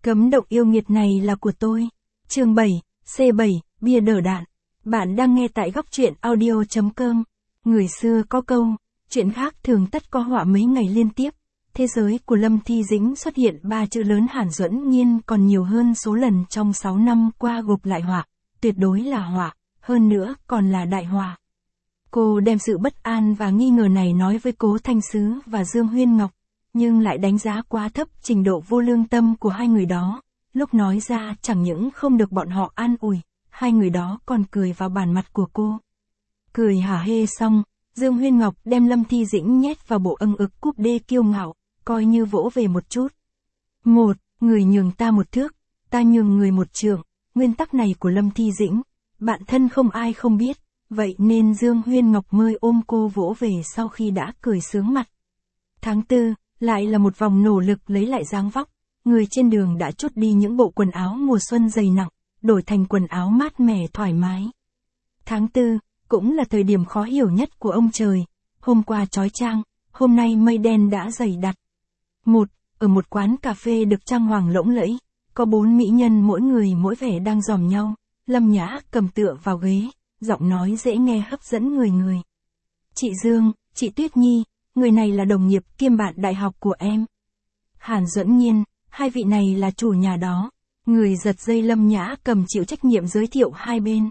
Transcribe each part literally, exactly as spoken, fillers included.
Cấm động yêu nghiệt này là của tôi. Chương bảy, C bảy, bia đỡ đạn. Bạn đang nghe tại góc truyện audio chấm com. Người xưa có câu, chuyện khác thường tất có họa mấy ngày liên tiếp. Thế giới của Lâm Thi Dĩnh xuất hiện ba chữ lớn Hàn Duẫn Nhiên còn nhiều hơn số lần trong sáu năm qua gộp lại họa, tuyệt đối là họa, hơn nữa còn là đại họa. Cô đem sự bất an và nghi ngờ này nói với Cố Thanh Sứ và Dương Huyên Ngọc, nhưng lại đánh giá quá thấp trình độ vô lương tâm của hai người đó. Lúc nói ra chẳng những không được bọn họ an ủi, hai người đó còn cười vào bản mặt của cô. Cười hả hê xong, Dương Huyên Ngọc đem Lâm Thi Dĩnh nhét vào bộ âng ực cúp đê kiêu ngạo, coi như vỗ về một chút. Một, người nhường ta một thước, ta nhường người một trượng, nguyên tắc này của Lâm Thi Dĩnh, bạn thân không ai không biết, vậy nên Dương Huyên Ngọc mới ôm cô vỗ về sau khi đã cười sướng mặt. Tháng tư, lại là một vòng nỗ lực lấy lại dáng vóc, người trên đường đã trút đi những bộ quần áo mùa xuân dày nặng, đổi thành quần áo mát mẻ thoải mái. Tháng tư, cũng là thời điểm khó hiểu nhất của ông trời, hôm qua chói chang, hôm nay mây đen đã dày đặc. Một, ở một quán cà phê được trang hoàng lộng lẫy, có bốn mỹ nhân mỗi người mỗi vẻ đang dòm nhau, Lâm Nhã cầm tựa vào ghế, giọng nói dễ nghe hấp dẫn người người. Chị Dương, chị Tuyết Nhi, người này là đồng nghiệp kiêm bạn đại học của em. Hàn Duẫn Nhiên, hai vị này là chủ nhà đó. Người giật dây Lâm Nhã cầm chịu trách nhiệm giới thiệu hai bên.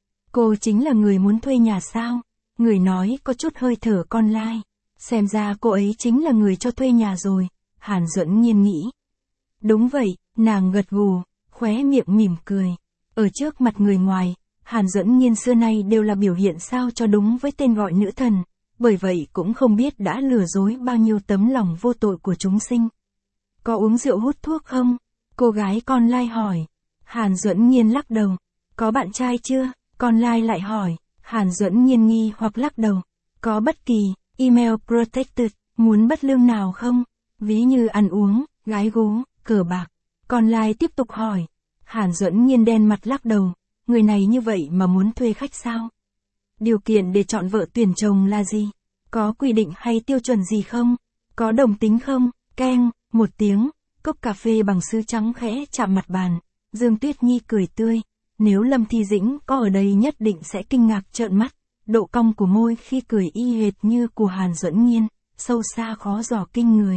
Cô chính là người muốn thuê nhà sao? Người nói có chút hơi thở con lai. Xem ra cô ấy chính là người cho thuê nhà rồi, Hàn Duẫn Nhiên nghĩ. Đúng vậy, nàng gật gù, khóe miệng mỉm cười. Ở trước mặt người ngoài, Hàn Duẫn Nhiên xưa nay đều là biểu hiện sao cho đúng với tên gọi nữ thần, bởi vậy cũng không biết đã lừa dối bao nhiêu tấm lòng vô tội của chúng sinh. Có uống rượu hút thuốc không? Cô gái con lai hỏi. Hàn Duẫn Nhiên lắc đầu. Có bạn trai chưa? Con lai lại hỏi. Hàn Duẫn Nhiên nghi hoặc lắc đầu. Có bất kỳ, email protected, muốn bất lương nào không? Ví như ăn uống, gái gú, cờ bạc. Con lai tiếp tục hỏi. Hàn Duẫn Nhiên đen mặt lắc đầu. Người này như vậy mà muốn thuê khách sao? Điều kiện để chọn vợ tuyển chồng là gì? Có quy định hay tiêu chuẩn gì không? Có đồng tính không? Keng, một tiếng, cốc cà phê bằng sứ trắng khẽ chạm mặt bàn. Dương Tuyết Nhi cười tươi. Nếu Lâm Thi Dĩnh có ở đây nhất định sẽ kinh ngạc trợn mắt. Độ cong của môi khi cười y hệt như của Hàn Duẫn Nhiên, sâu xa khó dò kinh người.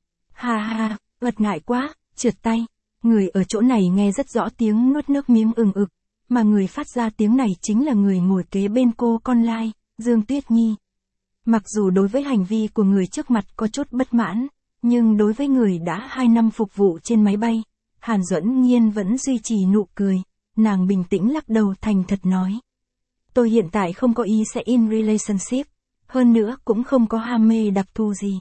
Ha ha, ợt ngại quá, trượt tay. Người ở chỗ này nghe rất rõ tiếng nuốt nước miếng ừng ực. Mà người phát ra tiếng này chính là người ngồi kế bên cô con lai, Dương Tuyết Nhi. Mặc dù đối với hành vi của người trước mặt có chút bất mãn, nhưng đối với người đã hai năm phục vụ trên máy bay, Hàn Duẫn Nhiên vẫn duy trì nụ cười, nàng bình tĩnh lắc đầu thành thật nói. Tôi hiện tại không có ý sẽ in relationship, hơn nữa cũng không có ham mê đặc thù gì.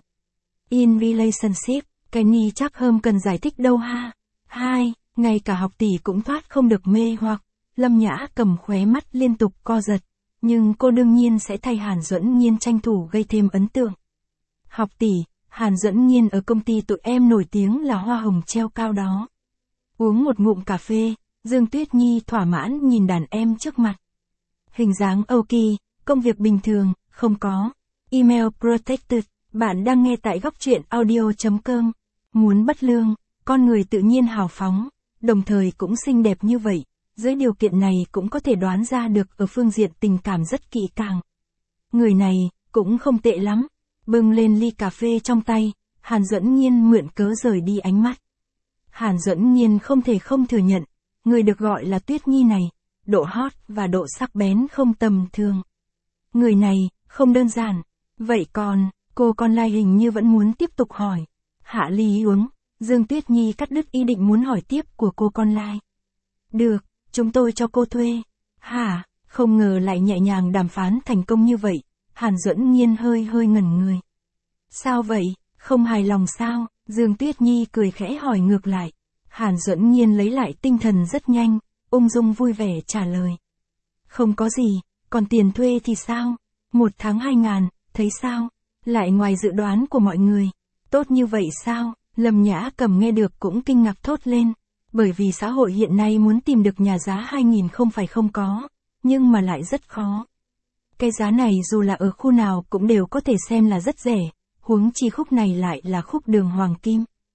In relationship, cái ni chắc hơn cần giải thích đâu ha. Hai, ngay cả học tỷ cũng thoát không được mê hoặc. Lâm Nhã cầm khóe mắt liên tục co giật, nhưng cô đương nhiên sẽ thay Hàn Duẫn Nhiên tranh thủ gây thêm ấn tượng. Học tỷ, Hàn Duẫn Nhiên ở công ty tụi em nổi tiếng là hoa hồng treo cao đó. Uống một ngụm cà phê, Dương Tuyết Nhi thỏa mãn nhìn đàn em trước mặt. Hình dáng ok, công việc bình thường, không có. Email protected, bạn đang nghe tại góc truyện audio chấm com. Muốn bất lương, con người tự nhiên hào phóng, đồng thời cũng xinh đẹp như vậy. Dưới điều kiện này cũng có thể đoán ra được ở phương diện tình cảm rất kỹ càng. Người này, cũng không tệ lắm. Bưng lên ly cà phê trong tay, Hàn Duẫn Nhiên mượn cớ rời đi ánh mắt. Hàn Duẫn Nhiên không thể không thừa nhận, người được gọi là Tuyết Nhi này, độ hot và độ sắc bén không tầm thường. Người này, không đơn giản. Vậy còn, cô con lai hình như vẫn muốn tiếp tục hỏi. Hạ ly uống, Dương Tuyết Nhi cắt đứt ý định muốn hỏi tiếp của cô con lai. Được. Chúng tôi cho cô thuê. Hả, không ngờ lại nhẹ nhàng đàm phán thành công như vậy. Hàn Duẫn Nhiên hơi hơi ngẩn người. Sao vậy, không hài lòng sao? Dương Tuyết Nhi cười khẽ hỏi ngược lại. Hàn Duẫn Nhiên lấy lại tinh thần rất nhanh, ung dung vui vẻ trả lời. Không có gì, còn tiền thuê thì sao? Một tháng hai ngàn, thấy sao? Lại ngoài dự đoán của mọi người. Tốt như vậy sao? Lâm Nhã cầm nghe được cũng kinh ngạc thốt lên. Bởi vì xã hội hiện nay muốn tìm được nhà giá hai nghìn không phải không có, nhưng mà lại rất khó. Cái giá này dù là ở khu nào cũng đều có thể xem là rất rẻ, huống chi khúc này lại là khúc đường hoàng kim.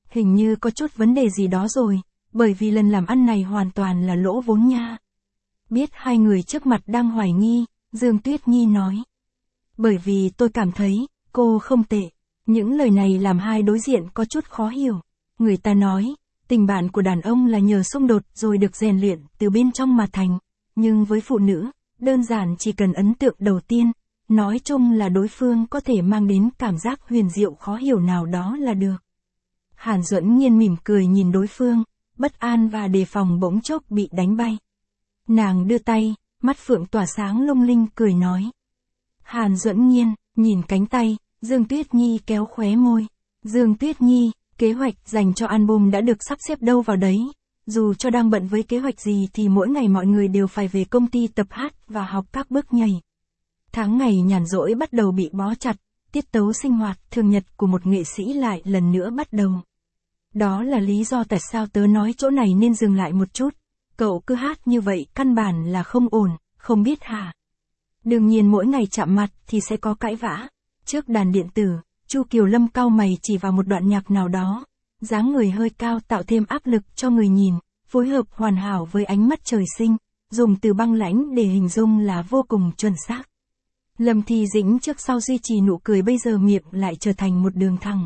hình như có chút vấn đề gì đó rồi, bởi vì lần làm ăn này hoàn toàn là lỗ vốn nha. Biết hai người trước mặt đang hoài nghi, Dương Tuyết Nhi nói. Bởi vì tôi cảm thấy, cô không tệ. Những lời này làm hai đối diện có chút khó hiểu. Người ta nói, tình bạn của đàn ông là nhờ xung đột rồi được rèn luyện từ bên trong mà thành. Nhưng với phụ nữ, đơn giản chỉ cần ấn tượng đầu tiên, nói chung là đối phương có thể mang đến cảm giác huyền diệu khó hiểu nào đó là được. Hàn Duẫn Nhiên mỉm cười nhìn đối phương, bất an và đề phòng bỗng chốc bị đánh bay. Nàng đưa tay, mắt phượng tỏa sáng lung linh cười nói. Hàn Duẫn Nhiên, nhìn cánh tay, Dương Tuyết Nhi kéo khóe môi. Dương Tuyết Nhi, kế hoạch dành cho album đã được sắp xếp đâu vào đấy. Dù cho đang bận với kế hoạch gì thì mỗi ngày mọi người đều phải về công ty tập hát và học các bước nhảy. Tháng ngày nhàn rỗi bắt đầu bị bó chặt, tiết tấu sinh hoạt thường nhật của một nghệ sĩ lại lần nữa bắt đầu. Đó là lý do tại sao tớ nói chỗ này nên dừng lại một chút. Cậu cứ hát như vậy căn bản là không ổn, không biết hả? Đương nhiên mỗi ngày chạm mặt thì sẽ có cãi vã. Trước đàn điện tử, Chu Kiều Lâm cau mày chỉ vào một đoạn nhạc nào đó. Dáng người hơi cao tạo thêm áp lực cho người nhìn, phối hợp hoàn hảo với ánh mắt trời sinh, dùng từ băng lãnh để hình dung là vô cùng chuẩn xác. Lâm Thi Dĩnh trước sau duy trì nụ cười bây giờ miệng lại trở thành một đường thẳng.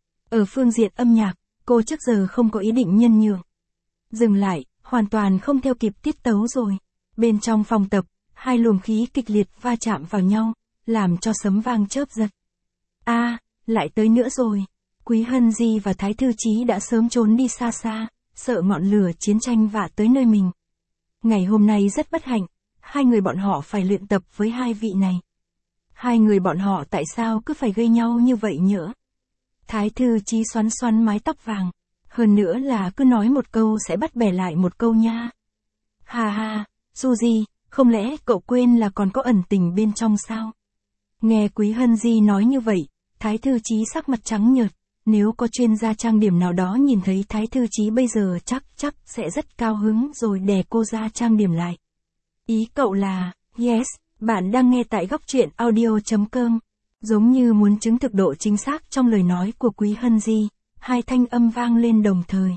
Ở phương diện âm nhạc, cô trước giờ không có ý định nhân nhượng. Dừng lại, hoàn toàn không theo kịp tiết tấu rồi. Bên trong phòng tập, hai luồng khí kịch liệt va chạm vào nhau, làm cho sấm vang chớp giật. A, à, lại tới nữa rồi. Quý Hân Di và Thái Thư Chí đã sớm trốn đi xa xa, sợ ngọn lửa chiến tranh vạ tới nơi mình. Ngày hôm nay rất bất hạnh, hai người bọn họ phải luyện tập với hai vị này. Hai người bọn họ tại sao cứ phải gây nhau như vậy nhỡ? Thái Thư Chí xoắn xoắn mái tóc vàng. Hơn nữa là cứ nói một câu sẽ bắt bẻ lại một câu nha. Hà hà, Suzy, không lẽ cậu quên là còn có ẩn tình bên trong sao? Nghe Quý Hân Di nói như vậy, Thái Thư Chí sắc mặt trắng nhợt. Nếu có chuyên gia trang điểm nào đó nhìn thấy Thái Thư Chí bây giờ chắc chắc sẽ rất cao hứng rồi đè cô ra trang điểm lại. Ý cậu là, yes, bạn đang nghe tại góc truyện audio chấm com. Giống như muốn chứng thực độ chính xác trong lời nói của Quý Hân Di, hai thanh âm vang lên đồng thời.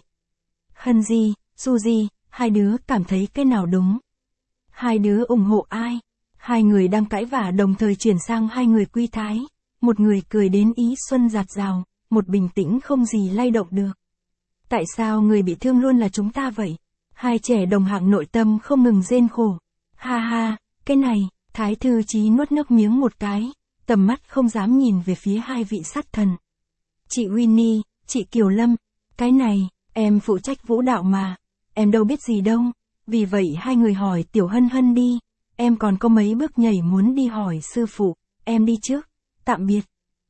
Hân Di, Suzy, hai đứa cảm thấy cái nào đúng? Hai đứa ủng hộ ai? Hai người đang cãi vã đồng thời chuyển sang hai người quy thái. Một người cười đến ý xuân dạt dào, một bình tĩnh không gì lay động được. Tại sao người bị thương luôn là chúng ta vậy? Hai trẻ đồng hạng nội tâm không ngừng rên khổ. Ha ha, cái này, Thái Thư Chí nuốt nước miếng một cái, tầm mắt không dám nhìn về phía hai vị sát thần. Chị Winnie, chị Kiều Lâm, cái này, em phụ trách vũ đạo mà, em đâu biết gì đâu, vì vậy hai người hỏi Tiểu Hân Hân đi, em còn có mấy bước nhảy muốn đi hỏi sư phụ, em đi trước, tạm biệt.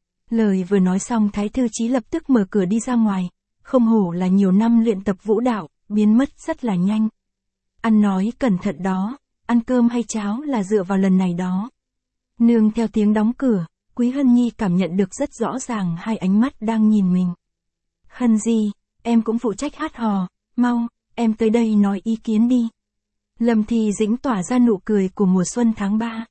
Lời vừa nói xong Thái Thư Chí lập tức mở cửa đi ra ngoài, không hổ là nhiều năm luyện tập vũ đạo, biến mất rất là nhanh. Ăn nói cẩn thận đó, ăn cơm hay cháo là dựa vào lần này đó. Nương theo tiếng đóng cửa, Quý Hân Nhi cảm nhận được rất rõ ràng hai ánh mắt đang nhìn mình. Hân Di, em cũng phụ trách hát hò, mau, em tới đây nói ý kiến đi. Lâm Thi Dĩnh tỏa ra nụ cười của mùa xuân tháng ba.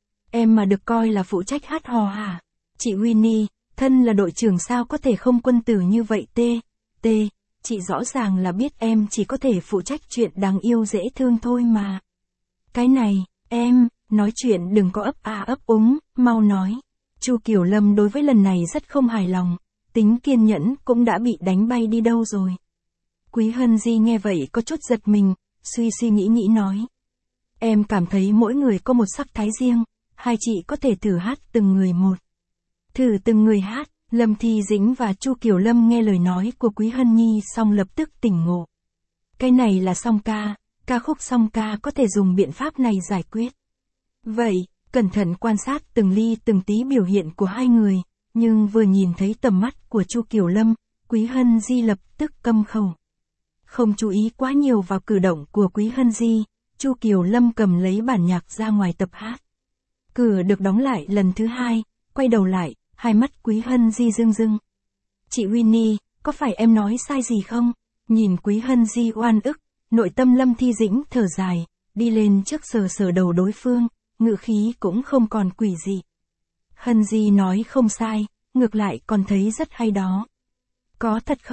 Em mà được coi là phụ trách hát hò hả? Chị Winnie, thân là đội trưởng sao có thể không quân tử như vậy tê, tê, chị rõ ràng là biết em chỉ có thể phụ trách chuyện đáng yêu dễ thương thôi mà. Cái này, em, nói chuyện đừng có ấp à ấp úng, mau nói. Chu Kiều Lâm đối với lần này rất không hài lòng, tính kiên nhẫn cũng đã bị đánh bay đi đâu rồi. Quý Hân Di nghe vậy có chút giật mình, suy suy nghĩ nghĩ nói. Em cảm thấy mỗi người có một sắc thái riêng, hai chị có thể thử hát từng người một. Thử từng người hát, Lâm Thi Dĩnh và Chu Kiều Lâm nghe lời nói của Quý Hân Nhi xong lập tức tỉnh ngộ. Cái này là song ca, ca khúc song ca có thể dùng biện pháp này giải quyết. Vậy, cẩn thận quan sát từng ly từng tí biểu hiện của hai người, nhưng vừa nhìn thấy tầm mắt của Chu Kiều Lâm, Quý Hân Di lập tức câm khẩu. Không chú ý quá nhiều vào cử động của Quý Hân Di, Chu Kiều Lâm cầm lấy bản nhạc ra ngoài tập hát. Cửa được đóng lại lần thứ hai, quay đầu lại, hai mắt Quý Hân Di rưng rưng. Chị Winnie, có phải em nói sai gì không? Nhìn Quý Hân Di oan ức, nội tâm Lâm Thi Dĩnh thở dài, đi lên trước sờ sờ đầu đối phương, ngữ khí cũng không còn quỷ dị. Hân Di nói không sai, ngược lại còn thấy rất hay đó. Có thật không?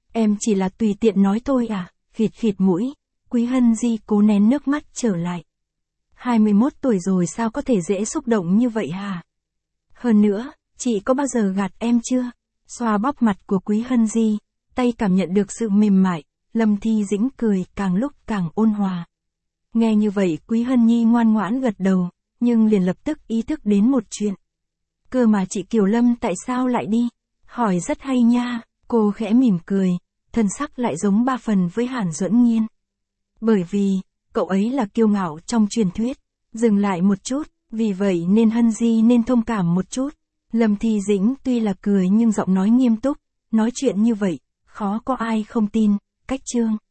Em chỉ là tùy tiện nói thôi à, khịt khịt mũi, Quý Hân Di cố nén nước mắt trở lại. hai mươi mốt tuổi rồi sao có thể dễ xúc động như vậy hả? Hơn nữa, chị có bao giờ gạt em chưa? Xoa bóp mặt của Quý Hân Di, tay cảm nhận được sự mềm mại, Lâm Thi Dĩnh cười càng lúc càng ôn hòa. Nghe như vậy Quý Hân Nhi ngoan ngoãn gật đầu, nhưng liền lập tức ý thức đến một chuyện. Cơ mà chị Kiều Lâm tại sao lại đi? Hỏi rất hay nha, cô khẽ mỉm cười, thân sắc lại giống ba phần với Hàn Duẫn Nhiên. Bởi vì, cậu ấy là kiêu ngạo trong truyền thuyết. Dừng lại một chút, vì vậy nên Hân Di nên thông cảm một chút. Lâm Thi Dĩnh tuy là cười nhưng giọng nói nghiêm túc, nói chuyện như vậy, khó có ai không tin. Cách chương